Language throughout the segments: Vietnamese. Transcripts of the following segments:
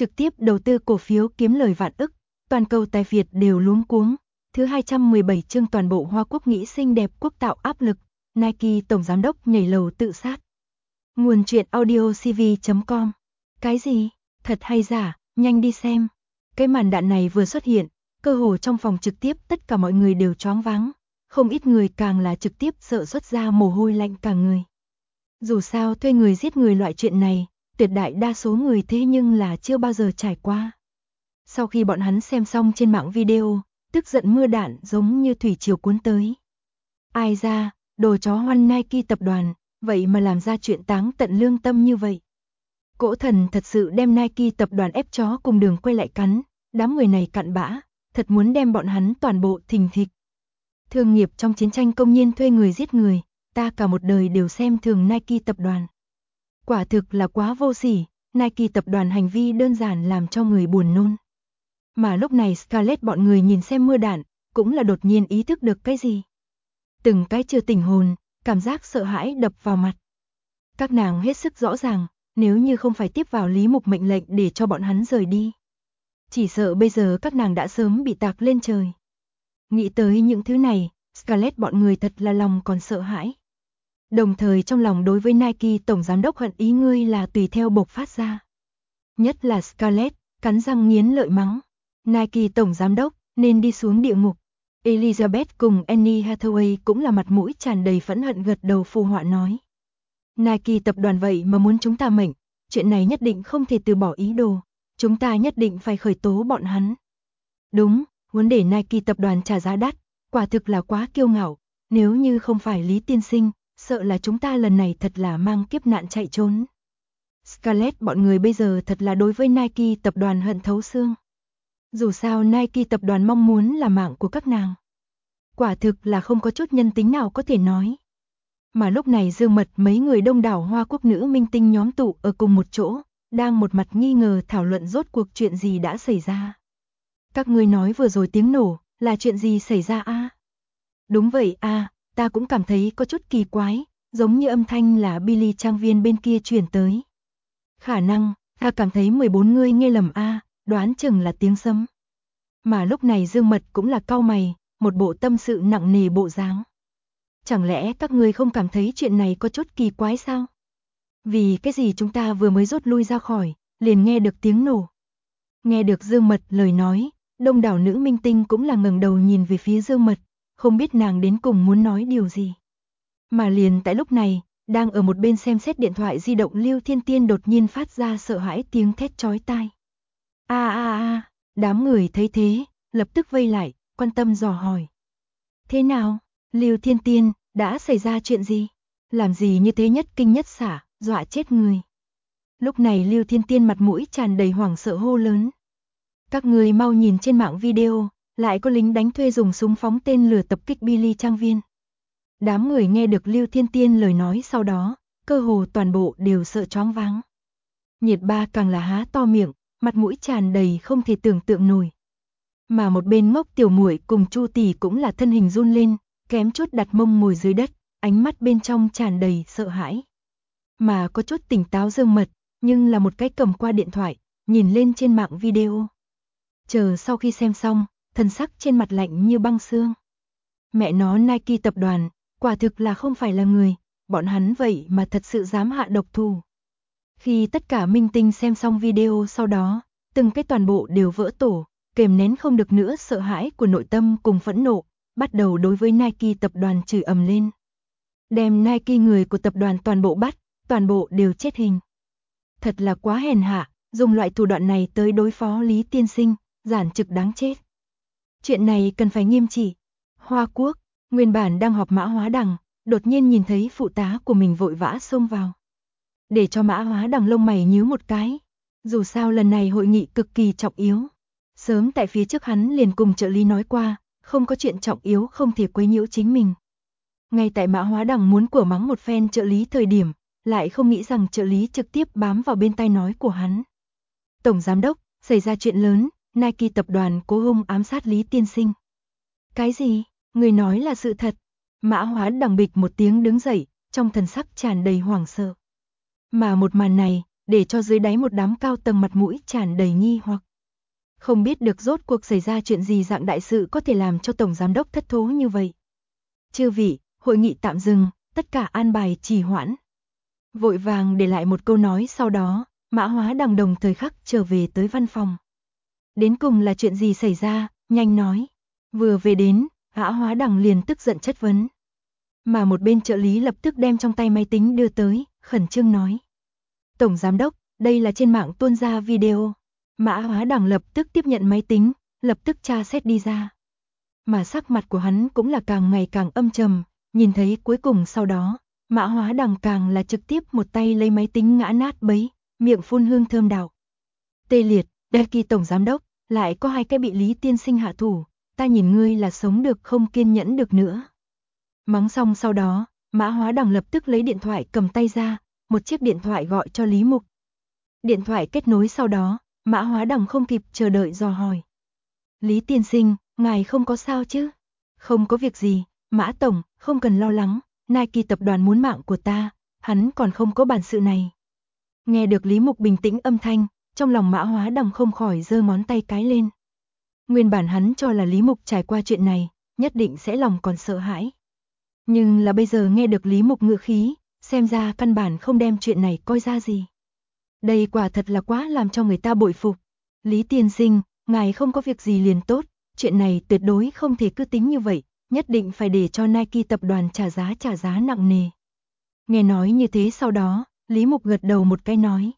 trực tiếp đầu tư cổ phiếu kiếm lời vạn ức, toàn cầu tài Việt đều luống cuống. Thứ 217 chương toàn bộ Hoa Quốc nghĩ xinh đẹp quốc tạo áp lực, Nike tổng giám đốc nhảy lầu tự sát. Nguồn truyện audio cv.com. Cái gì? Thật hay giả? Nhanh đi xem. Cái màn đạn này vừa xuất hiện, cơ hồ trong phòng trực tiếp tất cả mọi người đều choáng váng, không ít người càng là trực tiếp sợ xuất ra mồ hôi lạnh cả người. Dù sao thuê người giết người loại chuyện này, tuyệt đại đa số người thế nhưng là chưa bao giờ trải qua. Sau khi bọn hắn xem xong trên mạng video, tức giận mưa đạn giống như thủy triều cuốn tới. Ai ra, đồ chó hoan Nike tập đoàn, vậy mà làm ra chuyện táng tận lương tâm như vậy. Cỗ thần thật sự đem Nike tập đoàn ép chó cùng đường quay lại cắn, đám người này cặn bã, thật muốn đem bọn hắn toàn bộ thình thịch. Thương nghiệp trong chiến tranh công nhiên thuê người giết người, ta cả một đời đều xem thường Nike tập đoàn. Quả thực là quá vô sỉ, Nike tập đoàn hành vi đơn giản làm cho người buồn nôn. Mà lúc này Scarlett bọn người nhìn xem mưa đạn, cũng là đột nhiên ý thức được cái gì. Từng cái chưa tỉnh hồn, cảm giác sợ hãi đập vào mặt. Các nàng hết sức rõ ràng, nếu như không phải tiếp vào Lý Mục mệnh lệnh để cho bọn hắn rời đi, chỉ sợ bây giờ các nàng đã sớm bị tạc lên trời. Nghĩ tới những thứ này, Scarlett bọn người thật là lòng còn sợ hãi. Đồng thời trong lòng đối với Nike tổng giám đốc hận ý ngươi là tùy theo bộc phát ra. Nhất là Scarlett, cắn răng nghiến lợi mắng. Nike tổng giám đốc, nên đi xuống địa ngục. Elizabeth cùng Annie Hathaway cũng là mặt mũi tràn đầy phẫn hận gật đầu phù họa nói. Nike tập đoàn vậy mà muốn chúng ta mệnh, chuyện này nhất định không thể từ bỏ ý đồ, chúng ta nhất định phải khởi tố bọn hắn. Đúng, muốn để Nike tập đoàn trả giá đắt, quả thực là quá kiêu ngạo, nếu như không phải Lý tiên sinh, sợ là chúng ta lần này thật là mang kiếp nạn chạy trốn. Scarlett bọn người bây giờ thật là đối với Nike tập đoàn hận thấu xương. Dù sao Nike tập đoàn mong muốn là mạng của các nàng. Quả thực là không có chút nhân tính nào có thể nói. Mà lúc này Dương Mật mấy người đông đảo Hoa Quốc nữ minh tinh nhóm tụ ở cùng một chỗ, đang một mặt nghi ngờ thảo luận rốt cuộc chuyện gì đã xảy ra. Các ngươi nói vừa rồi tiếng nổ, là chuyện gì xảy ra a? Đúng vậy a, ta cũng cảm thấy có chút kỳ quái, giống như âm thanh là Billy trang viên bên kia truyền tới. Khả năng, ta cảm thấy 14 người nghe lầm a, đoán chừng là tiếng sấm. Mà lúc này Dương Mật cũng là cau mày, một bộ tâm sự nặng nề bộ dáng. Chẳng lẽ các ngươi không cảm thấy chuyện này có chút kỳ quái sao? Vì cái gì chúng ta vừa mới rút lui ra khỏi, liền nghe được tiếng nổ. Nghe được Dương Mật lời nói, đông đảo nữ minh tinh cũng là ngẩng đầu nhìn về phía Dương Mật, không biết nàng đến cùng muốn nói điều gì. Mà liền tại lúc này, đang ở một bên xem xét điện thoại di động Lưu Thiên Tiên đột nhiên phát ra sợ hãi tiếng thét chói tai. A a a, đám người thấy thế, lập tức vây lại, quan tâm dò hỏi. Thế nào, Lưu Thiên Tiên, đã xảy ra chuyện gì? Làm gì như thế nhất kinh nhất xả, dọa chết người. Lúc này Lưu Thiên Tiên mặt mũi tràn đầy hoảng sợ hô lớn. Các người mau nhìn trên mạng video, lại có lính đánh thuê dùng súng phóng tên lửa tập kích Billy trang viên. Đám người nghe được Lưu Thiên Tiên lời nói sau đó, cơ hồ toàn bộ đều sợ choáng váng. Nhiệt Ba càng là há to miệng, mặt mũi tràn đầy không thể tưởng tượng nổi. Mà một bên Ngốc Tiểu Muội cùng Chu Tỷ cũng là thân hình run lên, kém chút đặt mông ngồi dưới đất, ánh mắt bên trong tràn đầy sợ hãi. Mà có chút tỉnh táo Dương Mật, nhưng là một cái cầm qua điện thoại, nhìn lên trên mạng video. Chờ sau khi xem xong, thần sắc trên mặt lạnh như băng xương. Mẹ nó Nike tập đoàn, quả thực là không phải là người, bọn hắn vậy mà thật sự dám hạ độc thủ. Khi tất cả minh tinh xem xong video sau đó, từng cái toàn bộ đều vỡ tổ, kềm nén không được nữa sợ hãi của nội tâm cùng phẫn nộ, bắt đầu đối với Nike tập đoàn chửi ầm lên. Đem Nike người của tập đoàn toàn bộ bắt, toàn bộ đều chết hình. Thật là quá hèn hạ, dùng loại thủ đoạn này tới đối phó Lý tiên sinh, giản trực đáng chết. Chuyện này cần phải nghiêm trị. Hoa Quốc, nguyên bản đang họp Mã Hóa Đằng, đột nhiên nhìn thấy phụ tá của mình vội vã xông vào. Để cho Mã Hóa Đằng lông mày nhíu một cái. Dù sao lần này hội nghị cực kỳ trọng yếu. Sớm tại phía trước hắn liền cùng trợ lý nói qua, không có chuyện trọng yếu không thể quấy nhiễu chính mình. Ngay tại Mã Hóa Đằng muốn của mắng một phen trợ lý thời điểm, lại không nghĩ rằng trợ lý trực tiếp bám vào bên tai nói của hắn. Tổng giám đốc, xảy ra chuyện lớn, Nike tập đoàn cố hung ám sát Lý tiên sinh. Cái gì? Người nói là sự thật. Mã Hóa Đằng bịch một tiếng đứng dậy, trong thần sắc tràn đầy hoảng sợ. Mà một màn này, để cho dưới đáy một đám cao tầng mặt mũi tràn đầy nghi hoặc. Không biết được rốt cuộc xảy ra chuyện gì dạng đại sự có thể làm cho tổng giám đốc thất thố như vậy. Chư vị, hội nghị tạm dừng, tất cả an bài trì hoãn. Vội vàng để lại một câu nói sau đó, Mã Hóa Đằng đồng thời khắc trở về tới văn phòng. Đến cùng là chuyện gì xảy ra, nhanh nói. Vừa về đến, Mã Hóa Đằng liền tức giận chất vấn. Mà một bên trợ lý lập tức đem trong tay máy tính đưa tới, khẩn trương nói. Tổng giám đốc, đây là trên mạng tuôn ra video. Mã Hóa Đằng lập tức tiếp nhận máy tính, lập tức tra xét đi ra. Mà sắc mặt của hắn cũng là càng ngày càng âm trầm, nhìn thấy cuối cùng sau đó, Mã Hóa Đằng càng là trực tiếp một tay lấy máy tính ngã nát bấy, miệng phun hương thơm đào. Tê liệt, Becky tổng giám đốc, lại có 2 cái bị Lý tiên sinh hạ thủ, ta nhìn ngươi là sống được không kiên nhẫn được nữa. Mắng xong sau đó, Mã Hóa Đằng lập tức lấy điện thoại cầm tay ra, một chiếc điện thoại gọi cho Lý Mục. Điện thoại kết nối sau đó, Mã Hóa Đằng không kịp chờ đợi dò hỏi. Lý tiên sinh, ngài không có sao chứ? Không có việc gì, Mã tổng, không cần lo lắng, Nike tập đoàn muốn mạng của ta, hắn còn không có bản sự này. Nghe được Lý Mục bình tĩnh âm thanh, trong lòng Mã Hóa Đằng không khỏi giơ ngón tay cái lên. Nguyên bản hắn cho là Lý Mục trải qua chuyện này, nhất định sẽ lòng còn sợ hãi. Nhưng là bây giờ nghe được Lý Mục ngữ khí, xem ra căn bản không đem chuyện này coi ra gì. Đây quả thật là quá làm cho người ta bội phục. Lý tiên sinh, ngài không có việc gì liền tốt, chuyện này tuyệt đối không thể cứ tính như vậy, nhất định phải để cho Nike tập đoàn trả giá nặng nề. Nghe nói như thế sau đó, Lý Mục gật đầu một cái nói.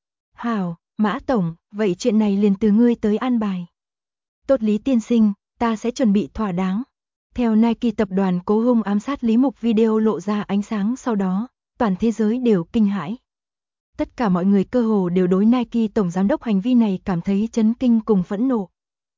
Hảo, Mã tổng, vậy chuyện này liền từ ngươi tới an bài. Tốt Lý tiên sinh, ta sẽ chuẩn bị thỏa đáng. Theo Nike tập đoàn cố hung ám sát Lý Mục video lộ ra ánh sáng sau đó, toàn thế giới đều kinh hãi. Tất cả mọi người cơ hồ đều đối Nike tổng giám đốc hành vi này cảm thấy chấn kinh cùng phẫn nộ.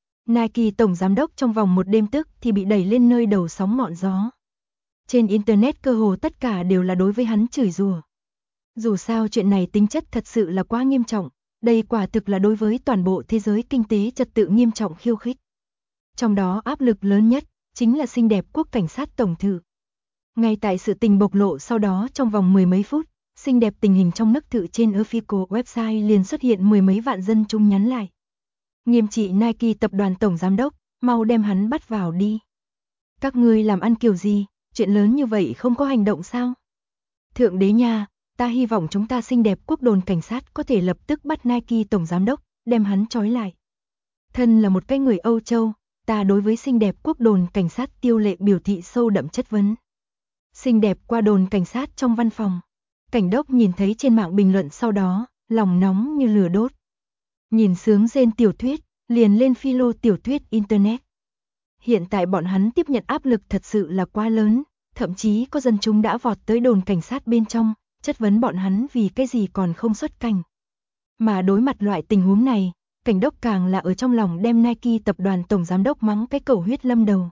Nike tổng giám đốc trong vòng một đêm tức thì bị đẩy lên nơi đầu sóng ngọn gió. Trên internet cơ hồ tất cả đều là đối với hắn chửi rủa. Dù sao chuyện này tính chất thật sự là quá nghiêm trọng, đây quả thực là đối với toàn bộ thế giới kinh tế trật tự nghiêm trọng khiêu khích. Trong đó áp lực lớn nhất chính là xinh đẹp quốc cảnh sát tổng thự. Ngay tại sự tình bộc lộ sau đó trong vòng mười mấy phút, xinh đẹp tình hình trong nấc thự trên official website liền xuất hiện mười mấy vạn dân chúng nhắn lại. Nghiêm trị Nike tập đoàn tổng giám đốc, mau đem hắn bắt vào đi. Các ngươi làm ăn kiểu gì, chuyện lớn như vậy không có hành động sao? Thượng đế nha, ta hy vọng chúng ta xinh đẹp quốc đồn cảnh sát có thể lập tức bắt Nike tổng giám đốc, đem hắn trói lại. Thân là một cái người Âu Châu, ta đối với xinh đẹp quốc đồn cảnh sát Tiêu Lệ biểu thị sâu đậm chất vấn. Xinh đẹp qua đồn cảnh sát trong văn phòng. Cảnh đốc nhìn thấy trên mạng bình luận sau đó, lòng nóng như lửa đốt. Nhìn sướng rên tiểu thuyết, liền lên philo tiểu thuyết internet. Hiện tại bọn hắn tiếp nhận áp lực thật sự là quá lớn, thậm chí có dân chúng đã vọt tới đồn cảnh sát bên trong, chất vấn bọn hắn vì cái gì còn không xuất cảnh. Mà đối mặt loại tình huống này, cảnh đốc càng là ở trong lòng đem Nike tập đoàn tổng giám đốc mắng cái cầu huyết lâm đầu.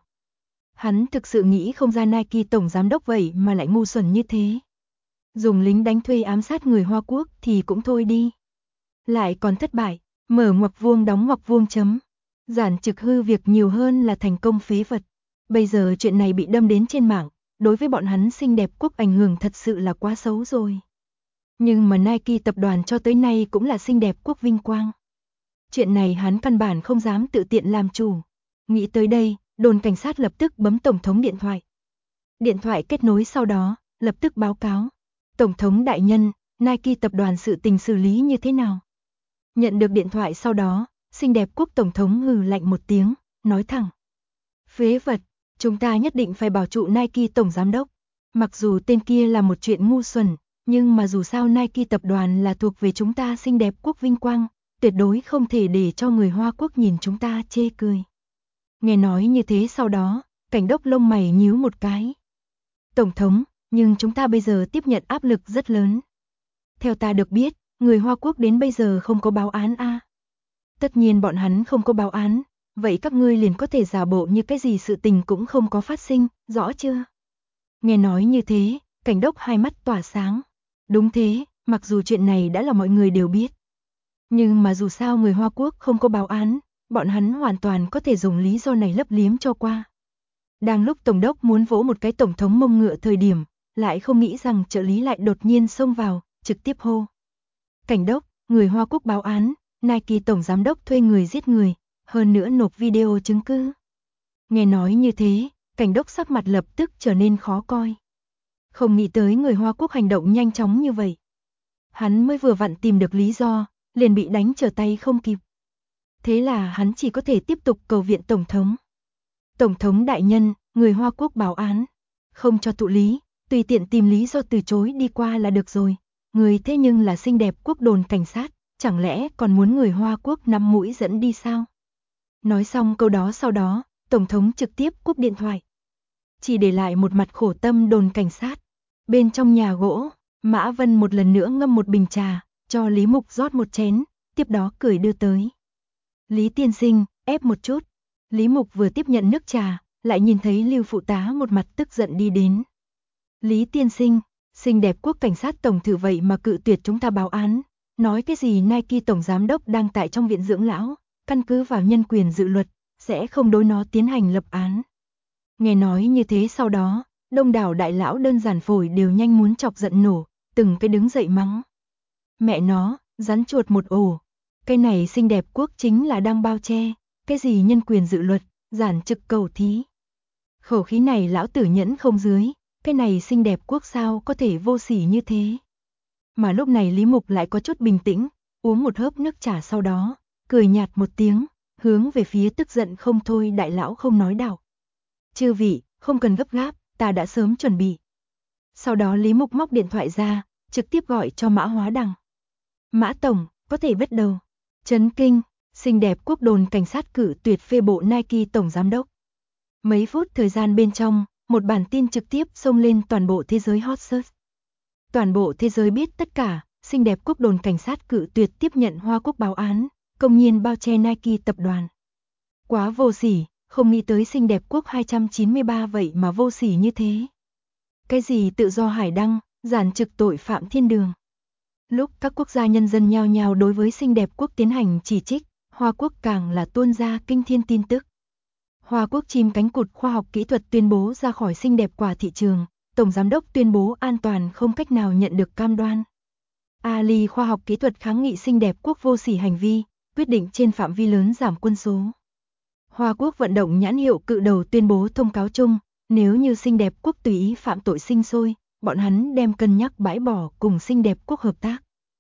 Hắn thực sự nghĩ không ra Nike tổng giám đốc vậy mà lại ngu xuẩn như thế. Dùng lính đánh thuê ám sát người Hoa Quốc thì cũng thôi đi. Lại còn thất bại, mở ngoặc vuông đóng ngoặc vuông chấm. Giản trực hư việc nhiều hơn là thành công phế vật. Bây giờ chuyện này bị đâm đến trên mạng, đối với bọn hắn xinh đẹp quốc ảnh hưởng thật sự là quá xấu rồi. Nhưng mà Nike tập đoàn cho tới nay cũng là xinh đẹp quốc vinh quang. Chuyện này hắn căn bản không dám tự tiện làm chủ. Nghĩ tới đây, đồn cảnh sát lập tức bấm tổng thống điện thoại. Điện thoại kết nối sau đó, lập tức báo cáo. Tổng thống đại nhân, Nike tập đoàn sự tình xử lý như thế nào? Nhận được điện thoại sau đó, xinh đẹp quốc tổng thống hừ lạnh một tiếng, nói thẳng. Phế vật, chúng ta nhất định phải bảo trụ Nike tổng giám đốc. Mặc dù tên kia là một chuyện ngu xuẩn, nhưng mà dù sao Nike tập đoàn là thuộc về chúng ta xinh đẹp quốc vinh quang, tuyệt đối không thể để cho người Hoa Quốc nhìn chúng ta chê cười. Nghe nói như thế sau đó, cảnh đốc lông mày nhíu một cái. Tổng thống, nhưng chúng ta bây giờ tiếp nhận áp lực rất lớn. Theo ta được biết, người Hoa Quốc đến bây giờ không có báo án a. Tất nhiên bọn hắn không có báo án, vậy các ngươi liền có thể giả bộ như cái gì sự tình cũng không có phát sinh, rõ chưa? Nghe nói như thế, cảnh đốc hai mắt tỏa sáng. Đúng thế, mặc dù chuyện này đã là mọi người đều biết. Nhưng mà dù sao người Hoa Quốc không có báo án, bọn hắn hoàn toàn có thể dùng lý do này lấp liếm cho qua. Đang lúc tổng đốc muốn vỗ một cái tổng thống mông ngựa thời điểm, lại không nghĩ rằng trợ lý lại đột nhiên xông vào, trực tiếp hô. Cảnh đốc, người Hoa Quốc báo án, Nike tổng giám đốc thuê người giết người, hơn nữa nộp video chứng cứ. Nghe nói như thế, cảnh đốc sắc mặt lập tức trở nên khó coi. Không nghĩ tới người Hoa Quốc hành động nhanh chóng như vậy. Hắn mới vừa vặn tìm được lý do, liền bị đánh trở tay không kịp. Thế là hắn chỉ có thể tiếp tục cầu viện Tổng thống. Tổng thống đại nhân, người Hoa Quốc báo án, không cho thụ lý, tùy tiện tìm lý do từ chối đi qua là được rồi. Người thế nhưng là xinh đẹp quốc đồn cảnh sát, chẳng lẽ còn muốn người Hoa Quốc nắm mũi dẫn đi sao? Nói xong câu đó sau đó, Tổng thống trực tiếp cúp điện thoại. Chỉ để lại một mặt khổ tâm đồn cảnh sát. Bên trong nhà gỗ, Mã Vân một lần nữa ngâm một bình trà, cho Lý Mục rót một chén, tiếp đó cười đưa tới. Lý tiên sinh, ép một chút. Lý Mục vừa tiếp nhận nước trà, lại nhìn thấy Lưu phụ tá một mặt tức giận đi đến. Lý tiên sinh, xinh đẹp quốc cảnh sát tổng thử vậy mà cự tuyệt chúng ta báo án. Nói cái gì Nike tổng giám đốc đang tại trong viện dưỡng lão, căn cứ vào nhân quyền dự luật, sẽ không đối nó tiến hành lập án. Nghe nói như thế sau đó, đông đảo đại lão đơn giản phổi đều nhanh muốn chọc giận nổ, từng cái đứng dậy mắng. Mẹ nó, rắn chuột một ổ. Cái này xinh đẹp quốc chính là đang bao che, cái gì nhân quyền dự luật, giản trực cầu thí. Khẩu khí này lão tử nhẫn không dưới, cái này xinh đẹp quốc sao có thể vô sỉ như thế. Mà lúc này Lý Mục lại có chút bình tĩnh, uống một hớp nước trà sau đó, cười nhạt một tiếng, hướng về phía tức giận không thôi đại lão không nói đạo. Chư vị, không cần gấp gáp, ta đã sớm chuẩn bị. Sau đó Lý Mục móc điện thoại ra, trực tiếp gọi cho Mã Hóa Đằng. Mã Tổng, có thể bắt đầu. Chấn kinh, xinh đẹp quốc đồn cảnh sát cử tuyệt phê bộ Nike tổng giám đốc. Mấy phút thời gian bên trong, một bản tin trực tiếp xông lên toàn bộ thế giới hot search. Toàn bộ thế giới biết tất cả, xinh đẹp quốc đồn cảnh sát cử tuyệt tiếp nhận Hoa Quốc báo án, công nhiên bao che Nike tập đoàn. Quá vô sỉ, không nghĩ tới xinh đẹp quốc 293 vậy mà vô sỉ như thế. Cái gì tự do hải đăng, giản trực tội phạm thiên đường. Lúc các quốc gia nhân dân nhao nhao đối với xinh đẹp quốc tiến hành chỉ trích, Hoa Quốc càng là tuôn ra kinh thiên tin tức. Hoa Quốc chim cánh cụt khoa học kỹ thuật tuyên bố ra khỏi xinh đẹp quả thị trường, Tổng Giám đốc tuyên bố an toàn không cách nào nhận được cam đoan. Ali khoa học kỹ thuật kháng nghị xinh đẹp quốc vô sỉ hành vi, quyết định trên phạm vi lớn giảm quân số. Hoa Quốc vận động nhãn hiệu cự đầu tuyên bố thông cáo chung, nếu như xinh đẹp quốc tùy ý phạm tội sinh sôi, bọn hắn đem cân nhắc bãi bỏ cùng xinh đẹp quốc hợp tác.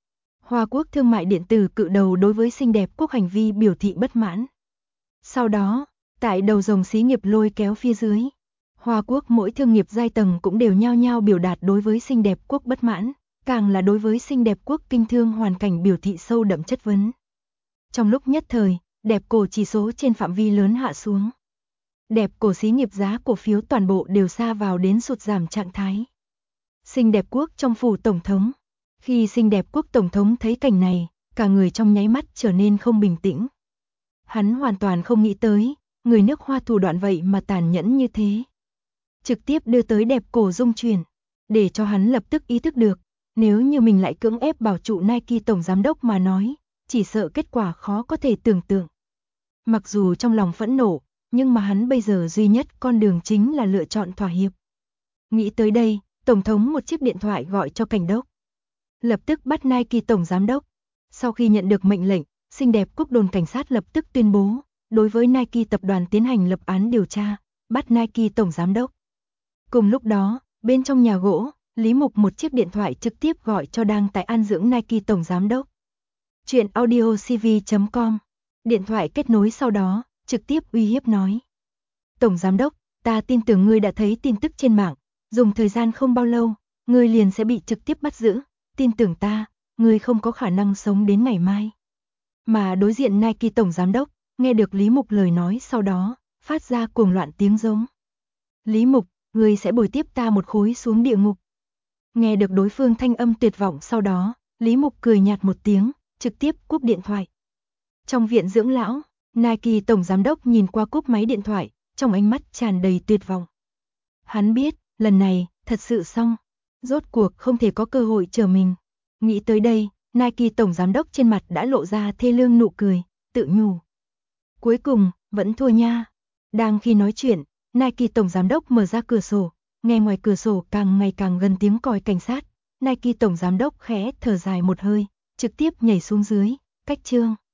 Hoa Quốc thương mại điện tử cự đầu đối với xinh đẹp quốc hành vi biểu thị bất mãn. Sau đó, tại đầu dòng xí nghiệp lôi kéo phía dưới, Hoa Quốc mỗi thương nghiệp giai tầng cũng đều nhao nhao biểu đạt đối với xinh đẹp quốc bất mãn, càng là đối với xinh đẹp quốc kinh thương hoàn cảnh biểu thị sâu đậm chất vấn. Trong lúc nhất thời, đẹp cổ chỉ số trên phạm vi lớn hạ xuống. Đẹp cổ xí nghiệp giá cổ phiếu toàn bộ đều sa vào đến sụt giảm trạng thái. Xinh đẹp quốc trong phủ tổng thống. Khi xinh đẹp quốc tổng thống thấy cảnh này, cả người trong nháy mắt trở nên không bình tĩnh. Hắn hoàn toàn không nghĩ tới, người nước Hoa thủ đoạn vậy mà tàn nhẫn như thế. Trực tiếp đưa tới đẹp cổ rung chuyển, để cho hắn lập tức ý thức được, nếu như mình lại cưỡng ép bảo trụ Nike tổng giám đốc mà nói, chỉ sợ kết quả khó có thể tưởng tượng. Mặc dù trong lòng phẫn nộ, nhưng mà hắn bây giờ duy nhất con đường chính là lựa chọn thỏa hiệp. Nghĩ tới đây, Tổng thống một chiếc điện thoại gọi cho cảnh đốc. Lập tức bắt Nike tổng giám đốc. Sau khi nhận được mệnh lệnh, xinh đẹp quốc đồn cảnh sát lập tức tuyên bố, đối với Nike tập đoàn tiến hành lập án điều tra, bắt Nike tổng giám đốc. Cùng lúc đó, bên trong nhà gỗ, Lý Mục một chiếc điện thoại trực tiếp gọi cho đang tại an dưỡng Nike tổng giám đốc. Chuyện audiocv.com. Điện thoại kết nối sau đó, trực tiếp uy hiếp nói. Tổng giám đốc, ta tin tưởng ngươi đã thấy tin tức trên mạng, dùng thời gian không bao lâu, ngươi liền sẽ bị trực tiếp bắt giữ, tin tưởng ta, ngươi không có khả năng sống đến ngày mai. Mà đối diện Nike tổng giám đốc, nghe được Lý Mục lời nói sau đó, phát ra cuồng loạn tiếng giống. Lý Mục, ngươi sẽ bồi tiếp ta một khối xuống địa ngục. Nghe được đối phương thanh âm tuyệt vọng sau đó, Lý Mục cười nhạt một tiếng, trực tiếp cúp điện thoại. Trong viện dưỡng lão, Nike tổng giám đốc nhìn qua cúp máy điện thoại, trong ánh mắt tràn đầy tuyệt vọng. Hắn biết, lần này, thật sự xong, rốt cuộc không thể có cơ hội chờ mình. Nghĩ tới đây, Nike tổng giám đốc trên mặt đã lộ ra thê lương nụ cười, tự nhủ. Cuối cùng, vẫn thua nha. Đang khi nói chuyện, Nike tổng giám đốc mở ra cửa sổ, nghe ngoài cửa sổ càng ngày càng gần tiếng còi cảnh sát. Nike tổng giám đốc khẽ thở dài một hơi, trực tiếp nhảy xuống dưới, cách chương.